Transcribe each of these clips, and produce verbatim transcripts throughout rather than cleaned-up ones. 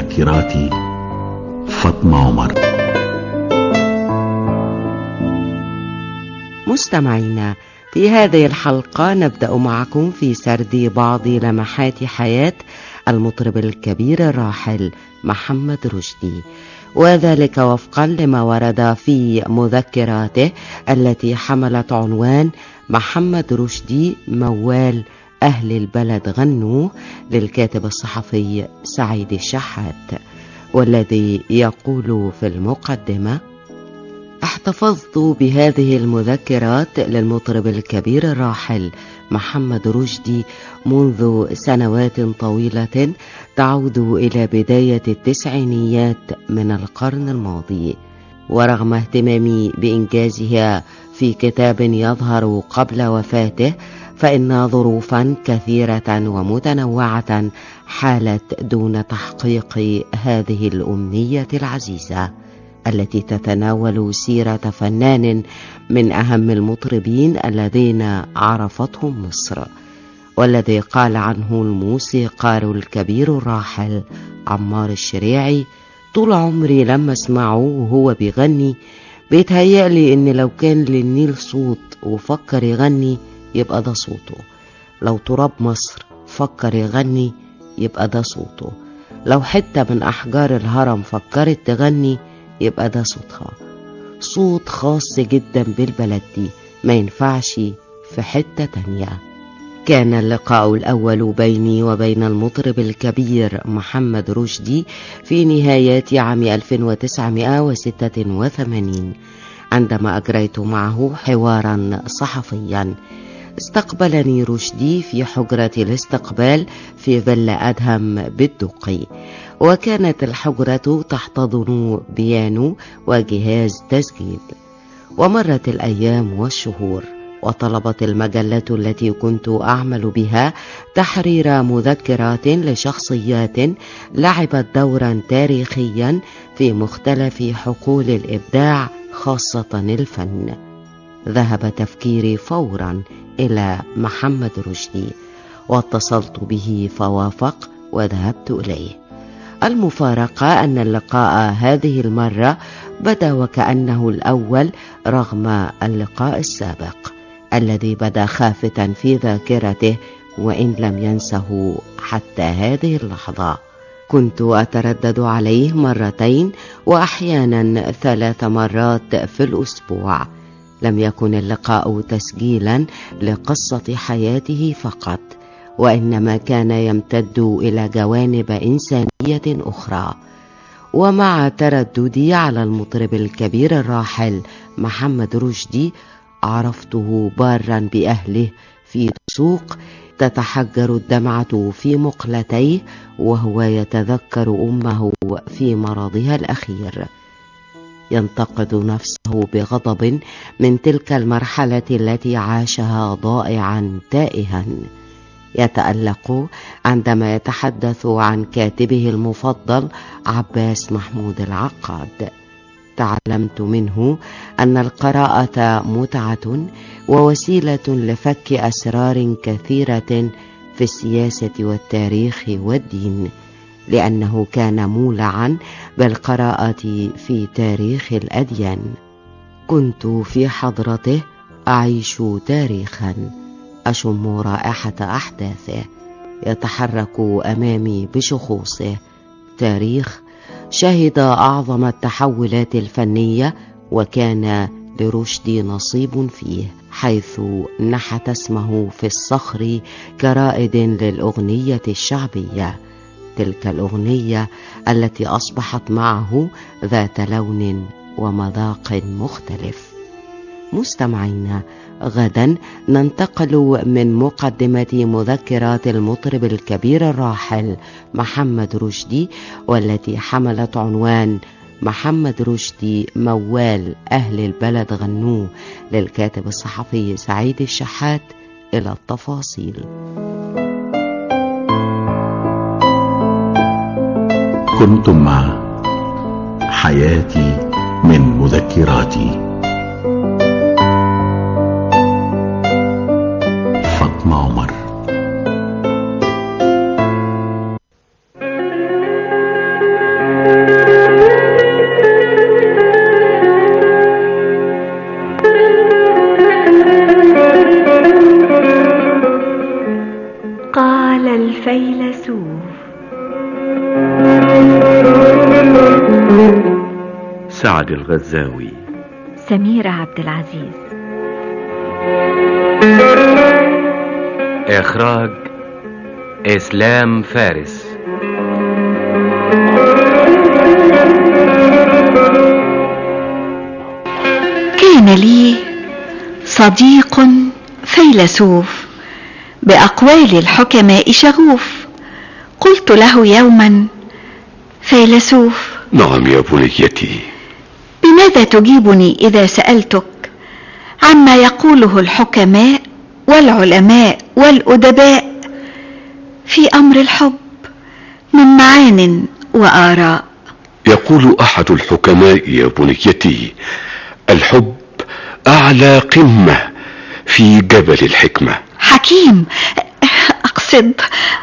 مذكراتي فاطمة عمر. مستمعينا، في هذه الحلقة نبدأ معكم في سرد بعض لمحات حياة المطرب الكبير الراحل محمد رشدي، وذلك وفقا لما ورد في مذكراته التي حملت عنوان محمد رشدي موال أهل البلد غنوه للكاتب الصحفي سعيد الشحات، والذي يقول في المقدمة: احتفظت بهذه المذكرات للمطرب الكبير الراحل محمد رشدي منذ سنوات طويلة تعود إلى بداية التسعينيات من القرن الماضي، ورغم اهتمامي بإنجازها في كتاب يظهر قبل وفاته، فإن ظروفا كثيرة ومتنوعة حالت دون تحقيق هذه الأمنية العزيزة التي تتناول سيرة فنان من أهم المطربين الذين عرفتهم مصر، والذي قال عنه الموسيقار الكبير الراحل عمار الشريعي: طول عمري لما اسمعه وهو بيغني بيتهيألي إن لو كان للنيل صوت وفكر يغني يبقى ده صوته، لو تراب مصر فكر يغني يبقى ده صوته، لو حتة من أحجار الهرم فكرت تغني يبقى ده صوتها. صوت خاص جدا بالبلد دي ما ينفعش في حتة تانية. كان اللقاء الأول بيني وبين المطرب الكبير محمد رشدي في نهايات عام ألف وتسعمائة وستة وثمانين عندما أجريت معه حوارا صحفيا. استقبلني رشدي في حجرة الاستقبال في فيلا أدهم بالدقي، وكانت الحجرة تحتضن بيانو وجهاز تسجيل. ومرت الأيام والشهور، وطلبت المجلة التي كنت أعمل بها تحرير مذكرات لشخصيات لعبت دورا تاريخيا في مختلف حقول الإبداع خاصة الفن. ذهب تفكيري فورا إلى محمد رشدي، واتصلت به فوافق وذهبت إليه. المفارقة أن اللقاء هذه المرة بدا وكأنه الأول، رغم اللقاء السابق الذي بدا خافتا في ذاكرته وإن لم ينسه حتى هذه اللحظة. كنت أتردد عليه مرتين وأحيانا ثلاث مرات في الأسبوع. لم يكن اللقاء تسجيلا لقصة حياته فقط، وإنما كان يمتد إلى جوانب إنسانية أخرى. ومع ترددي على المطرب الكبير الراحل محمد رشدي، عرفته بارا بأهله في سوق تتحجر الدمعة في مقلتيه وهو يتذكر أمه في مرضها الأخير. ينتقد نفسه بغضب من تلك المرحلة التي عاشها ضائعا تائها. يتألق عندما يتحدث عن كاتبه المفضل عباس محمود العقاد. تعلمت منه أن القراءة متعة ووسيلة لفك أسرار كثيرة في السياسة والتاريخ والدين، لأنه كان مولعا بالقراءة في تاريخ الأديان. كنت في حضرته أعيش تاريخا، أشم رائحة أحداثه، يتحرك أمامي بشخوصه. تاريخ شهد أعظم التحولات الفنية، وكان لرشدي نصيب فيه، حيث نحت اسمه في الصخر كرائد للأغنية الشعبية، تلك الأغنية التي أصبحت معه ذات لون ومذاق مختلف. مستمعينا، غدا ننتقل من مقدمة مذكرات المطرب الكبير الراحل محمد رشدي، والتي حملت عنوان محمد رشدي موال أهل البلد غنوه للكاتب الصحفي سعيد الشحات، إلى التفاصيل. كنتم مع حياتي من مذكراتي فاطمة عمر. قال الفيلسوف. سعد الغزاوي. سميرة عبد العزيز. إخراج إسلام فارس. كان لي صديق فيلسوف بأقوال الحكماء شغوف. قلت له يوما: فيلسوف. نعم يا بنيتي. بماذا تجيبني إذا سألتك عما يقوله الحكماء والعلماء والأدباء في أمر الحب من معان وآراء؟ يقول أحد الحكماء يا بنيتي: الحب أعلى قمة في جبل الحكمة. حكيم، أقصد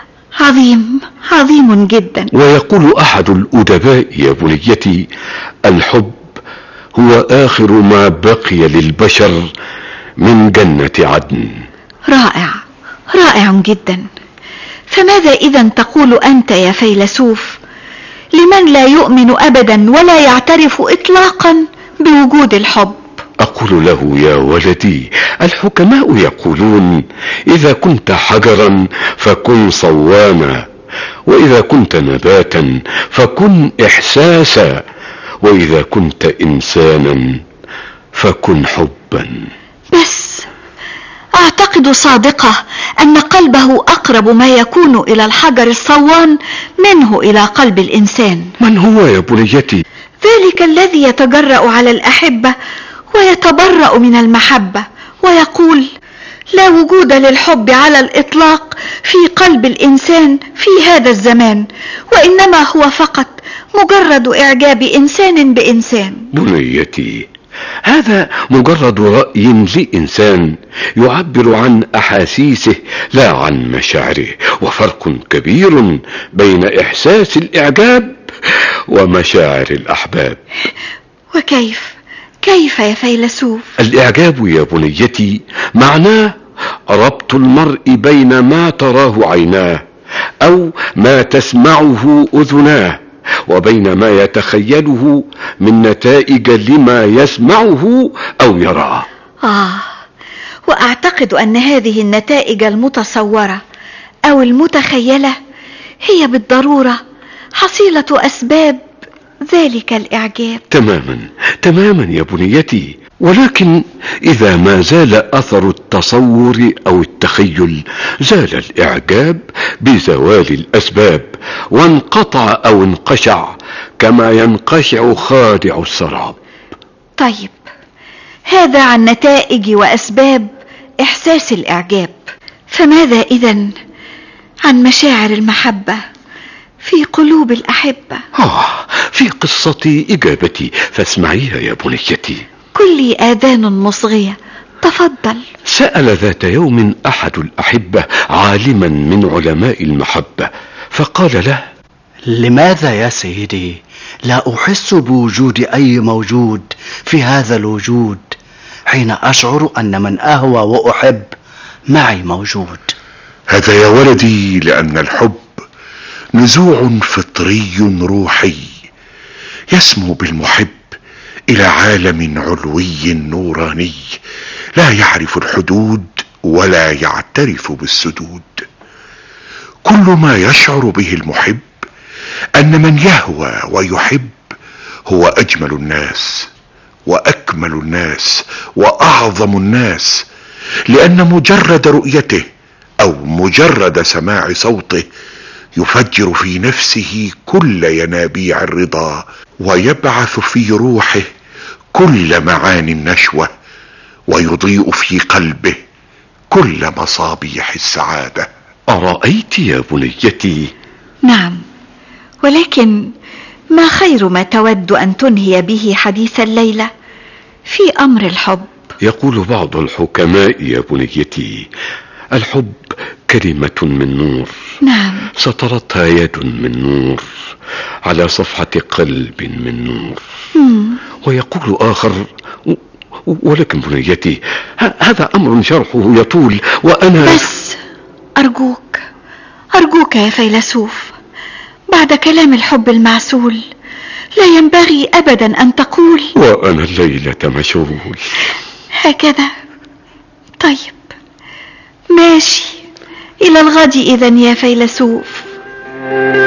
عظيم عظيم جدا. ويقول أحد الأدباء يا بنيتي: الحب هو آخر ما بقي للبشر من جنة عدن. رائع رائع جدا. فماذا إذن تقول أنت يا فيلسوف لمن لا يؤمن أبدا ولا يعترف إطلاقا بوجود الحب؟ أقول له: يا ولدي، الحكماء يقولون: إذا كنت حجرا فكن صواما، وإذا كنت نباتا فكن إحساسا، وإذا كنت إنسانا فكن حبا. بس أعتقد صادقة أن قلبه أقرب ما يكون إلى الحجر الصوان منه إلى قلب الإنسان. من هو يا بنيتي؟ ذلك الذي يتجرأ على الأحبة ويتبرأ من المحبة ويقول: لا وجود للحب على الإطلاق في قلب الإنسان في هذا الزمان، وإنما هو فقط مجرد إعجاب إنسان بإنسان. بنيتي، هذا مجرد رأي لإنسان يعبر عن أحاسيسه لا عن مشاعره، وفرق كبير بين إحساس الإعجاب ومشاعر الأحباب. وكيف كيف يا فيلسوف؟ الإعجاب يا بنيتي معناه ربط المرء بين ما تراه عيناه أو ما تسمعه أذناه وبين ما يتخيله من نتائج لما يسمعه أو يراه. آه وأعتقد أن هذه النتائج المتصورة أو المتخيلة هي بالضرورة حصيلة أسباب ذلك الإعجاب. تماما تماما يا بنيتي، ولكن إذا ما زال أثر التصور أو التخيل زال الإعجاب بزوال الأسباب، وانقطع أو انقشع كما ينقشع خادع السراب. طيب، هذا عن نتائج وأسباب إحساس الإعجاب. فماذا إذن عن مشاعر المحبة في قلوب الأحبة؟ آه في قصة إجابتي فاسمعيها يا بنيتي. كل آذان مصغية، تفضل. سأل ذات يوم أحد الأحبة عالما من علماء المحبة فقال له: لماذا يا سيدي لا أحس بوجود أي موجود في هذا الوجود حين أشعر أن من أهوى وأحب معي موجود؟ هذا يا ولدي لأن الحب نزوع فطري روحي يسمو بالمحب إلى عالم علوي نوراني لا يعرف الحدود ولا يعترف بالسدود. كل ما يشعر به المحب أن من يهوى ويحب هو أجمل الناس وأكمل الناس وأعظم الناس، لأن مجرد رؤيته أو مجرد سماع صوته يفجر في نفسه كل ينابيع الرضا ويبعث في روحه كل معاني النشوة ويضيء في قلبه كل مصابيح السعادة. أرأيت يا بنيتي؟ نعم، ولكن ما خير ما تود أن تنهي به حديث الليلة في أمر الحب؟ يقول بعض الحكماء يا بنيتي: الحب كلمة من نور. نعم. سطرتها يد من نور على صفحة قلب من نور. مم. ويقول آخر: ولكن بنيتي هذا أمر شرحه يطول وأنا... بس أرجوك أرجوك يا فيلسوف، بعد كلام الحب المعسول لا ينبغي أبدا أن تقول وأنا الليلة مشغول. هكذا؟ طيب ماشي، إلى الغد إذن يا فيلسوف.